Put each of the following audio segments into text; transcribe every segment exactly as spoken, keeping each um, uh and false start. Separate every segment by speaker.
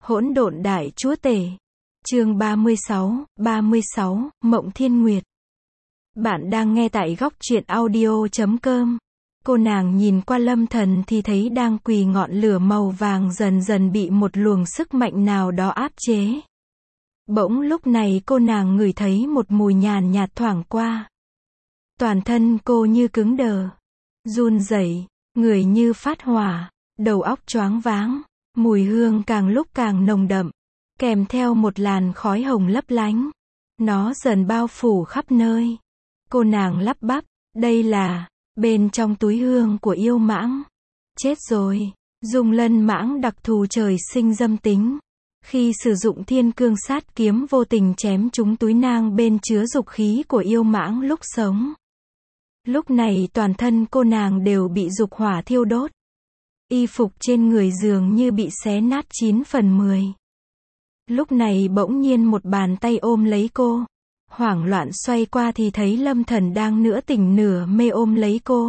Speaker 1: Hỗn độn đại chúa tể. Chương ba mươi sáu, ba mươi sáu, Mộng Thiên Nguyệt. Bạn đang nghe tại góc truyện audio chấm com. Cô nàng nhìn qua Lâm Thần thì thấy đang quỳ ngọn lửa màu vàng dần dần bị một luồng sức mạnh nào đó áp chế. Bỗng lúc này cô nàng ngửi thấy một mùi nhàn nhạt thoảng qua. Toàn thân cô như cứng đờ, run rẩy, người như phát hỏa, đầu óc choáng váng, mùi hương càng lúc càng nồng đậm, kèm theo một làn khói hồng lấp lánh. Nó dần bao phủ khắp nơi. Cô nàng lắp bắp, đây là bên trong túi hương của yêu mãng. Chết rồi, Dung Lân mãng đặc thù trời sinh dâm tính. Khi sử dụng thiên cương sát kiếm vô tình chém trúng túi nang bên chứa dục khí của yêu mãng lúc sống. Lúc này toàn thân cô nàng đều bị dục hỏa thiêu đốt. Y phục trên người dường như bị xé nát chín phần mười. Lúc này bỗng nhiên một bàn tay ôm lấy cô. Hoảng loạn xoay qua thì thấy Lâm Thần đang nửa tỉnh nửa mê ôm lấy cô.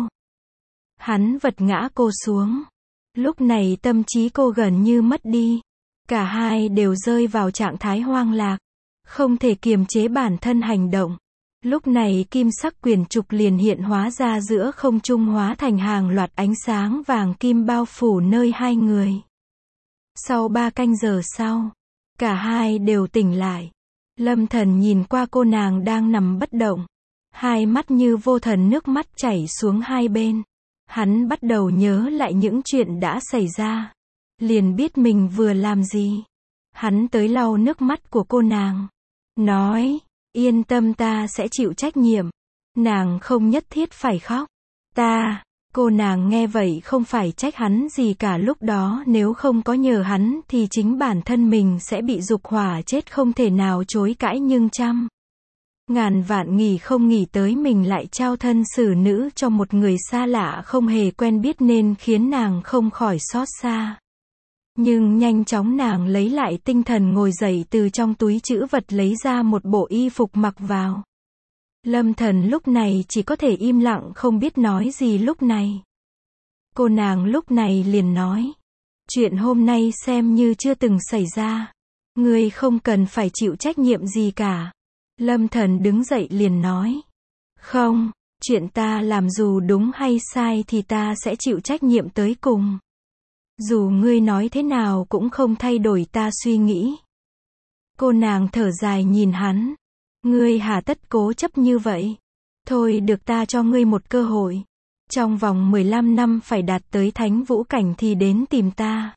Speaker 1: Hắn vật ngã cô xuống. Lúc này tâm trí cô gần như mất đi. Cả hai đều rơi vào trạng thái hoang lạc. Không thể kiềm chế bản thân hành động. Lúc này kim sắc quyển trục liền hiện hóa ra giữa không trung, hóa thành hàng loạt ánh sáng vàng kim bao phủ nơi hai người. Sau ba canh giờ sau, cả hai đều tỉnh lại. Lâm Thần nhìn qua cô nàng đang nằm bất động. Hai mắt như vô thần, nước mắt chảy xuống hai bên. Hắn bắt đầu nhớ lại những chuyện đã xảy ra. Liền biết mình vừa làm gì. Hắn tới lau nước mắt của cô nàng. Nói, yên tâm, ta sẽ chịu trách nhiệm. Nàng không nhất thiết phải khóc. Ta, cô nàng nghe vậy không phải trách hắn gì cả, lúc đó nếu không có nhờ hắn thì chính bản thân mình sẽ bị dục hỏa chết, không thể nào chối cãi, nhưng trăm ngàn vạn nghỉ không nghỉ tới mình lại trao thân xử nữ cho một người xa lạ không hề quen biết nên khiến nàng không khỏi xót xa. Nhưng nhanh chóng nàng lấy lại tinh thần, ngồi dậy từ trong túi trữ vật lấy ra một bộ y phục mặc vào. Lâm Thần lúc này chỉ có thể im lặng không biết nói gì lúc này. Cô nàng lúc này liền nói. Chuyện hôm nay xem như chưa từng xảy ra. Ngươi không cần phải chịu trách nhiệm gì cả. Lâm Thần đứng dậy liền nói. Không, chuyện ta làm dù đúng hay sai thì ta sẽ chịu trách nhiệm tới cùng. Dù ngươi nói thế nào cũng không thay đổi ta suy nghĩ. Cô nàng thở dài nhìn hắn. Ngươi hà tất cố chấp như vậy? Thôi được, ta cho ngươi một cơ hội. Trong vòng mười lăm năm phải đạt tới thánh vũ cảnh thì đến tìm ta.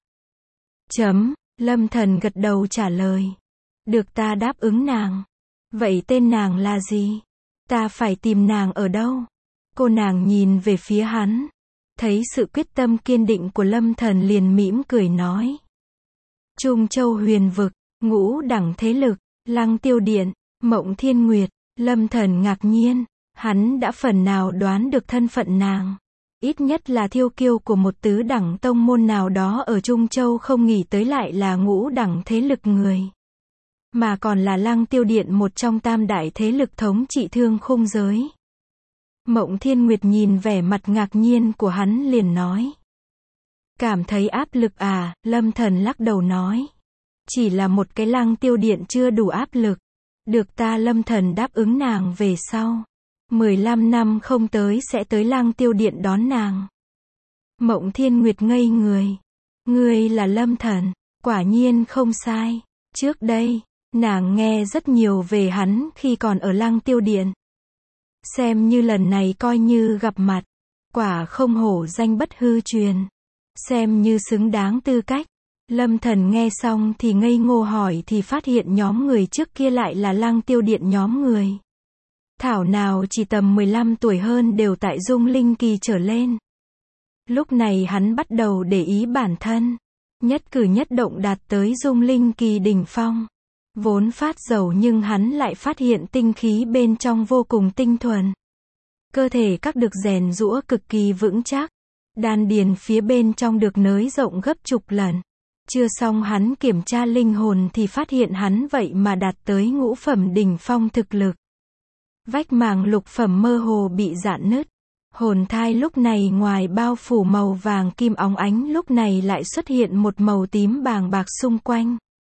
Speaker 1: Chấm, Lâm Thần gật đầu trả lời. Được, ta đáp ứng nàng. Vậy tên nàng là gì? Ta phải tìm nàng ở đâu? Cô nàng nhìn về phía hắn. Thấy sự quyết tâm kiên định của Lâm Thần liền mỉm cười nói. Trung Châu huyền vực, ngũ đẳng thế lực, Lăng Tiêu Điện, Mộng Thiên Nguyệt. Lâm Thần ngạc nhiên, hắn đã phần nào đoán được thân phận nàng. Ít nhất là thiêu kiêu của một tứ đẳng tông môn nào đó ở Trung Châu, không nghĩ tới lại là ngũ đẳng thế lực người. Mà còn là Lăng Tiêu Điện, một trong tam đại thế lực thống trị thương khung giới. Mộng Thiên Nguyệt nhìn vẻ mặt ngạc nhiên của hắn liền nói. Cảm thấy áp lực à? Lâm Thần lắc đầu nói. Chỉ là một cái Lăng Tiêu Điện chưa đủ áp lực. Được, ta Lâm Thần đáp ứng nàng về sau. mười lăm năm không tới sẽ tới Lăng Tiêu Điện đón nàng. Mộng Thiên Nguyệt ngây người. Ngươi là Lâm Thần? Quả nhiên không sai. Trước đây, nàng nghe rất nhiều về hắn khi còn ở Lăng Tiêu Điện. Xem như lần này coi như gặp mặt. Quả không hổ danh bất hư truyền. Xem như xứng đáng tư cách. Lâm Thần nghe xong thì ngây ngô, hỏi thì phát hiện nhóm người trước kia lại là Lăng Tiêu Điện nhóm người. Thảo nào chỉ tầm mười lăm tuổi hơn, đều tại Dung Linh kỳ trở lên. Lúc này hắn bắt đầu để ý bản thân. Nhất cử nhất động đạt tới Dung Linh kỳ đỉnh phong. Vốn phát dầu nhưng hắn lại phát hiện tinh khí bên trong vô cùng tinh thuần. Cơ thể các được rèn giũa cực kỳ vững chắc. Đan điền phía bên trong được nới rộng gấp chục lần. Chưa xong hắn kiểm tra linh hồn thì phát hiện hắn vậy mà đạt tới ngũ phẩm đỉnh phong thực lực. Vách màng lục phẩm mơ hồ bị rạn nứt. Hồn thai lúc này ngoài bao phủ màu vàng kim óng ánh, lúc này lại xuất hiện một màu tím bàng bạc xung quanh.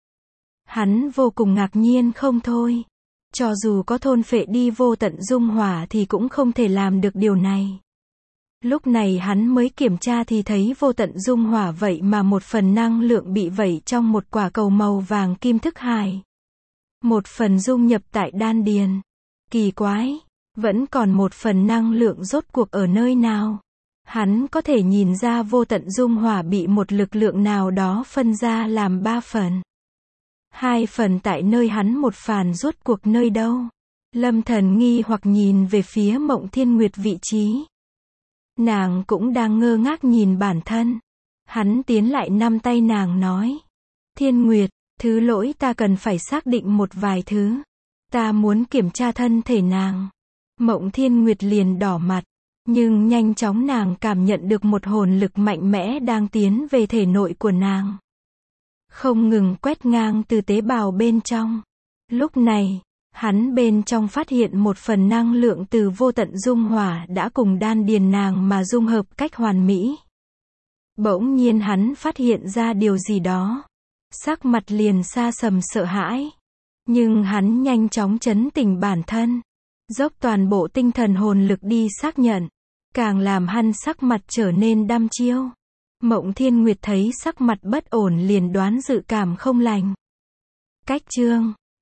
Speaker 1: Hắn vô cùng ngạc nhiên không thôi. Cho dù có thôn phệ đi vô tận dung hỏa thì cũng không thể làm được điều này. Lúc này hắn mới kiểm tra thì thấy vô tận dung hỏa vậy mà một phần năng lượng bị vẩy trong một quả cầu màu vàng kim thức hải. Một phần dung nhập tại đan điền. Kỳ quái, vẫn còn một phần năng lượng rốt cuộc ở nơi nào? Hắn có thể nhìn ra vô tận dung hỏa bị một lực lượng nào đó phân ra làm ba phần. Hai phần tại nơi hắn, một phần rốt cuộc nơi đâu? Lâm Thần nghi hoặc nhìn về phía Mộng Thiên Nguyệt vị trí. Nàng cũng đang ngơ ngác nhìn bản thân. Hắn tiến lại nắm tay nàng nói. Thiên Nguyệt, thứ lỗi, ta cần phải xác định một vài thứ. Ta muốn kiểm tra thân thể nàng. Mộng Thiên Nguyệt liền đỏ mặt. Nhưng nhanh chóng nàng cảm nhận được một hồn lực mạnh mẽ đang tiến về thể nội của nàng. Không ngừng quét ngang từ tế bào bên trong. Lúc này, hắn bên trong phát hiện một phần năng lượng từ vô tận dung hỏa đã cùng đan điền nàng mà dung hợp cách hoàn mỹ. Bỗng nhiên hắn phát hiện ra điều gì đó. Sắc mặt liền xa sầm sợ hãi. Nhưng hắn nhanh chóng trấn tĩnh bản thân. Dốc toàn bộ tinh thần hồn lực đi xác nhận. Càng làm hắn sắc mặt trở nên đăm chiêu. Mộng Thiên Nguyệt thấy sắc mặt bất ổn liền đoán dự cảm không lành. Cách chương